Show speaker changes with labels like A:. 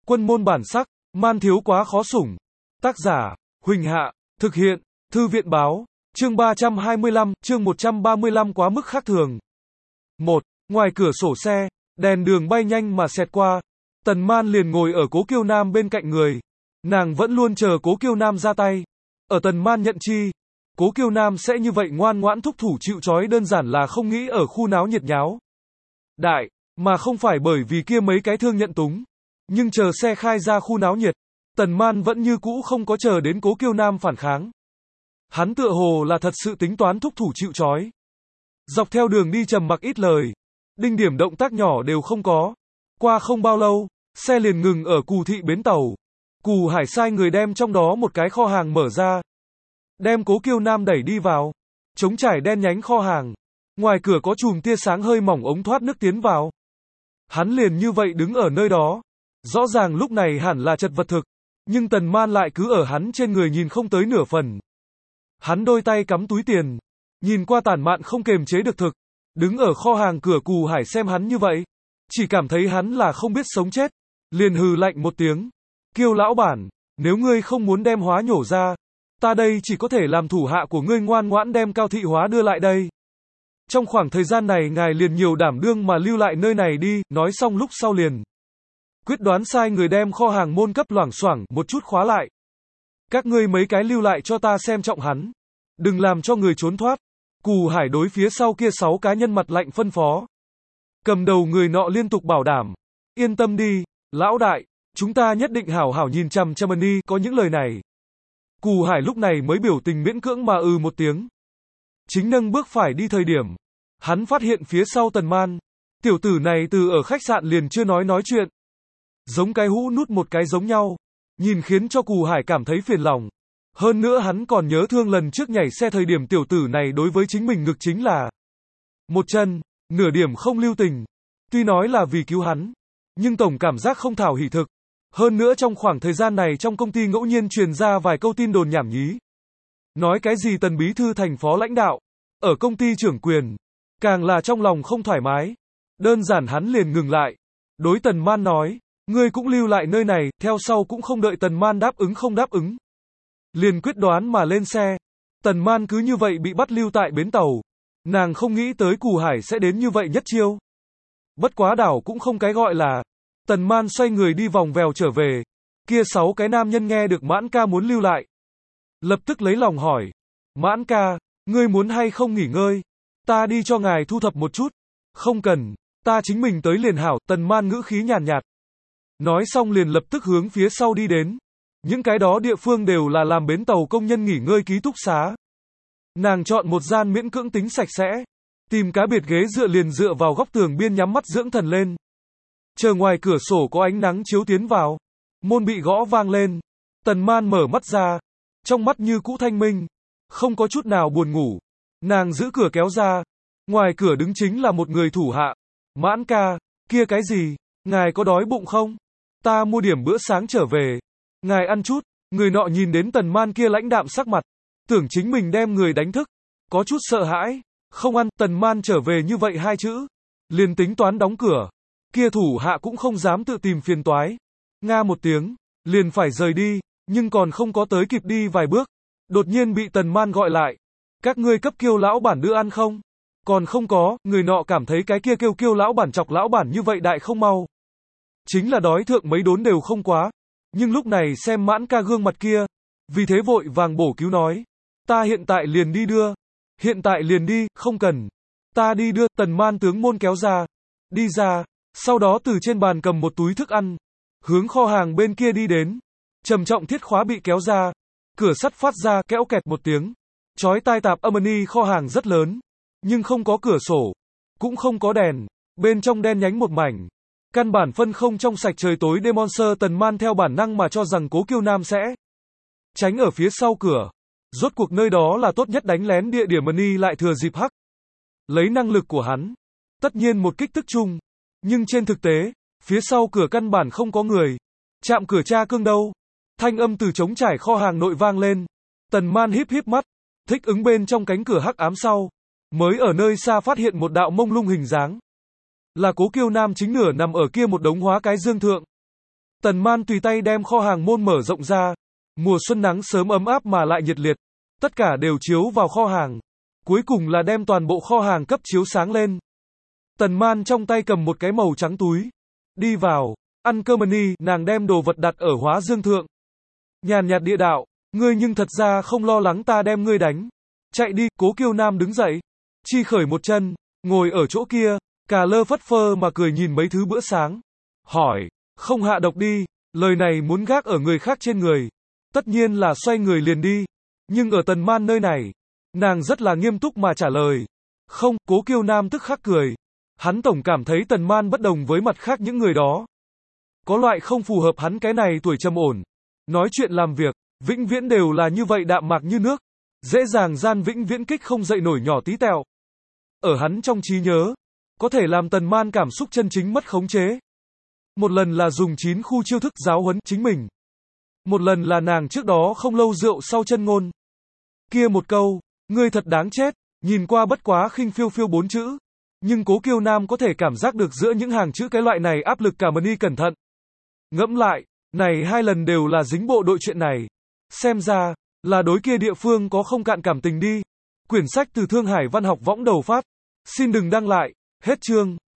A: Quân môn bản sắc, man thiếu quá khó sủng. Tác giả, Huỳnh Hạ, thực hiện, Thư viện báo, chương 325, chương 135 quá mức khác thường. 1. Ngoài cửa sổ xe, đèn đường bay nhanh mà xẹt qua, Tần Man liền ngồi ở Cố Kiêu Nam bên cạnh người. Nàng vẫn luôn chờ Cố Kiêu Nam ra tay. Ở Tần Man nhận chi, Cố Kiêu Nam sẽ như vậy ngoan ngoãn thúc thủ chịu trói đơn giản là không nghĩ ở khu náo nhiệt nháo đại, mà không phải bởi vì kia mấy cái thương nhận túng. Nhưng chờ xe khai ra khu náo nhiệt, Tần Man vẫn như cũ không có chờ đến Cố Kiêu Nam phản kháng. Hắn tựa hồ là thật sự tính toán thúc thủ chịu trói. Dọc theo đường đi trầm mặc ít lời, đinh điểm động tác nhỏ đều không có. Qua không bao lâu, xe liền ngừng ở Cù thị bến tàu. Cù Hải sai người đem trong đó một cái kho hàng mở ra, đem Cố Kiêu Nam đẩy đi vào. Trống trải đen nhánh kho hàng, ngoài cửa có chùm tia sáng hơi mỏng ống thoát nước tiến vào. Hắn liền như vậy đứng ở nơi đó. Rõ ràng lúc này hẳn là chật vật thực, nhưng Tần Man lại cứ ở hắn trên người nhìn không tới nửa phần. Hắn đôi tay cắm túi tiền, nhìn qua tản mạn không kềm chế được thực, đứng ở kho hàng cửa. Cù Hải xem hắn như vậy, chỉ cảm thấy hắn là không biết sống chết, liền hừ lạnh một tiếng. Kiêu lão bản, nếu ngươi không muốn đem hóa nhổ ra, ta đây chỉ có thể làm thủ hạ của ngươi ngoan ngoãn đem Cao thị hóa đưa lại đây. Trong khoảng thời gian này ngài liền nhiều đảm đương mà lưu lại nơi này đi. Nói xong lúc sau liền quyết đoán sai người đem kho hàng môn cấp loảng xoảng một chút khóa lại. Các ngươi mấy cái lưu lại cho ta xem trọng hắn, đừng làm cho người trốn thoát. Cù Hải đối phía sau kia 6 cá nhân mặt lạnh phân phó. Cầm đầu người nọ liên tục bảo đảm, yên tâm đi, lão đại, chúng ta nhất định hảo hảo nhìn chằm chằm đi. Có những lời này, Cù Hải lúc này mới biểu tình miễn cưỡng mà một tiếng. Chính nâng bước phải đi thời điểm, hắn phát hiện phía sau Tần Man, tiểu tử này từ ở khách sạn liền chưa nói chuyện, giống cái hũ nút một cái giống nhau, nhìn khiến cho Cù Hải cảm thấy phiền lòng. Hơn nữa hắn còn nhớ thương lần trước nhảy xe thời điểm tiểu tử này đối với chính mình ngực chính là một chân, nửa điểm không lưu tình. Tuy nói là vì cứu hắn, nhưng tổng cảm giác không thảo hỉ thực. Hơn nữa trong khoảng thời gian này trong công ty ngẫu nhiên truyền ra vài câu tin đồn nhảm nhí. Nói cái gì Tần bí thư thành phó lãnh đạo, ở công ty trưởng quyền, càng là trong lòng không thoải mái. Đơn giản hắn liền ngừng lại, đối Tần Man nói, ngươi cũng lưu lại nơi này. Theo sau cũng không đợi Tần Man đáp ứng không đáp ứng, liền quyết đoán mà lên xe. Tần Man cứ như vậy bị bắt lưu tại bến tàu. Nàng không nghĩ tới Cù Hải sẽ đến như vậy nhất chiêu. Bất quá đảo cũng không cái gọi là. Tần Man xoay người đi vòng vèo trở về. Kia 6 cái nam nhân nghe được Mãn ca muốn lưu lại, lập tức lấy lòng hỏi, Mãn ca, ngươi muốn hay không nghỉ ngơi? Ta đi cho ngài thu thập một chút. Không cần, ta chính mình tới liền hảo. Tần Man ngữ khí nhàn nhạt. Nói xong liền lập tức hướng phía sau đi đến. Những cái đó địa phương đều là làm bến tàu công nhân nghỉ ngơi ký túc xá. Nàng chọn một gian miễn cưỡng tính sạch sẽ, tìm cá biệt ghế dựa liền dựa vào góc tường biên nhắm mắt dưỡng thần lên. Chờ ngoài cửa sổ có ánh nắng chiếu tiến vào, môn bị gõ vang lên. Tần Man mở mắt ra, trong mắt như cũ thanh minh, không có chút nào buồn ngủ. Nàng giữ cửa kéo ra, ngoài cửa đứng chính là một người thủ hạ. Mãn ca, kia cái gì, ngài có đói bụng không? Ta mua điểm bữa sáng trở về, ngài ăn chút. Người nọ nhìn đến Tần Man kia lãnh đạm sắc mặt, tưởng chính mình đem người đánh thức, có chút sợ hãi. Không ăn. Tần Man trở về như vậy 2 chữ, liền tính toán đóng cửa. Kia thủ hạ cũng không dám tự tìm phiền toái, nga một tiếng, liền phải rời đi, nhưng còn không có tới kịp đi vài bước, đột nhiên bị Tần Man gọi lại. Các ngươi cấp Kiêu lão bản đưa ăn không? Còn không có. Người nọ cảm thấy cái kia kêu Kiêu lão bản chọc lão bản như vậy đại không mau, chính là đói thượng mấy đốn đều không quá. Nhưng lúc này xem Mãn ca gương mặt kia, vì thế vội vàng bổ cứu nói, ta hiện tại liền đi đưa. Hiện tại liền đi, không cần, ta đi đưa. Tần Man tướng môn kéo ra, đi ra, sau đó từ trên bàn cầm một túi thức ăn, hướng kho hàng bên kia đi đến. Trầm trọng thiết khóa bị kéo ra, cửa sắt phát ra kéo kẹt một tiếng, chói tai tạp âm ni. Kho hàng rất lớn, nhưng không có cửa sổ, cũng không có đèn, bên trong đen nhánh một mảnh, căn bản phân không trong sạch trời tối đêm. Monster Tần Man theo bản năng mà cho rằng Cố Kiêu Nam sẽ tránh ở phía sau cửa. Rốt cuộc nơi đó là tốt nhất đánh lén địa điểm. Ni lại thừa dịp hắc lấy năng lực của hắn, tất nhiên một kích tức chung. Nhưng trên thực tế, phía sau cửa căn bản không có người. Chạm cửa tra cương đâu? Thanh âm từ trống trải kho hàng nội vang lên. Tần Man híp híp mắt, thích ứng bên trong cánh cửa hắc ám sau, mới ở nơi xa phát hiện một đạo mông lung hình dáng. Là Cố Kiêu Nam chính nửa nằm ở kia một đống hóa cái dương thượng. Tần Man tùy tay đem kho hàng môn mở rộng ra. Mùa xuân nắng sớm ấm áp mà lại nhiệt liệt. Tất cả đều chiếu vào kho hàng. Cuối cùng là đem toàn bộ kho hàng cấp chiếu sáng lên. Tần Man trong tay cầm một cái màu trắng túi. Đi vào, ăn cơm đi, nàng đem đồ vật đặt ở hóa dương thượng. Nhàn nhạt địa đạo, ngươi nhưng thật ra không lo lắng ta đem ngươi đánh. Chạy đi, Cố Kiêu Nam đứng dậy. Chi khởi một chân, ngồi ở chỗ kia, cà lơ phất phơ mà cười nhìn mấy thứ bữa sáng. Hỏi, không hạ độc đi, lời này muốn gác ở người khác trên người. Tất nhiên là xoay người liền đi. Nhưng ở Tần Man nơi này, nàng rất là nghiêm túc mà trả lời. Không, Cố Kiêu Nam tức khắc cười. Hắn tổng cảm thấy Tần Man bất đồng với mặt khác những người đó. Có loại không phù hợp hắn cái này tuổi trầm ổn. Nói chuyện làm việc, vĩnh viễn đều là như vậy đạm mạc như nước. Dễ dàng gian vĩnh viễn kích không dậy nổi nhỏ tí tẹo. Ở hắn trong trí nhớ, có thể làm Tần Man cảm xúc chân chính mất khống chế. Một lần là dùng 9 khu chiêu thức giáo huấn chính mình. Một lần là nàng trước đó không lâu rượu sau chân ngôn. Kia một câu, ngươi thật đáng chết, nhìn qua bất quá khinh phiêu phiêu 4 chữ. Nhưng Cố Kiêu Nam có thể cảm giác được giữa những hàng chữ cái loại này áp lực cả mani cẩn thận. Ngẫm lại, này 2 lần đều là dính bộ đội chuyện này. Xem ra, là đối kia địa phương có không cạn cảm tình đi. Quyển sách từ Thương Hải Văn học võng đầu phát. Xin đừng đăng lại, hết chương.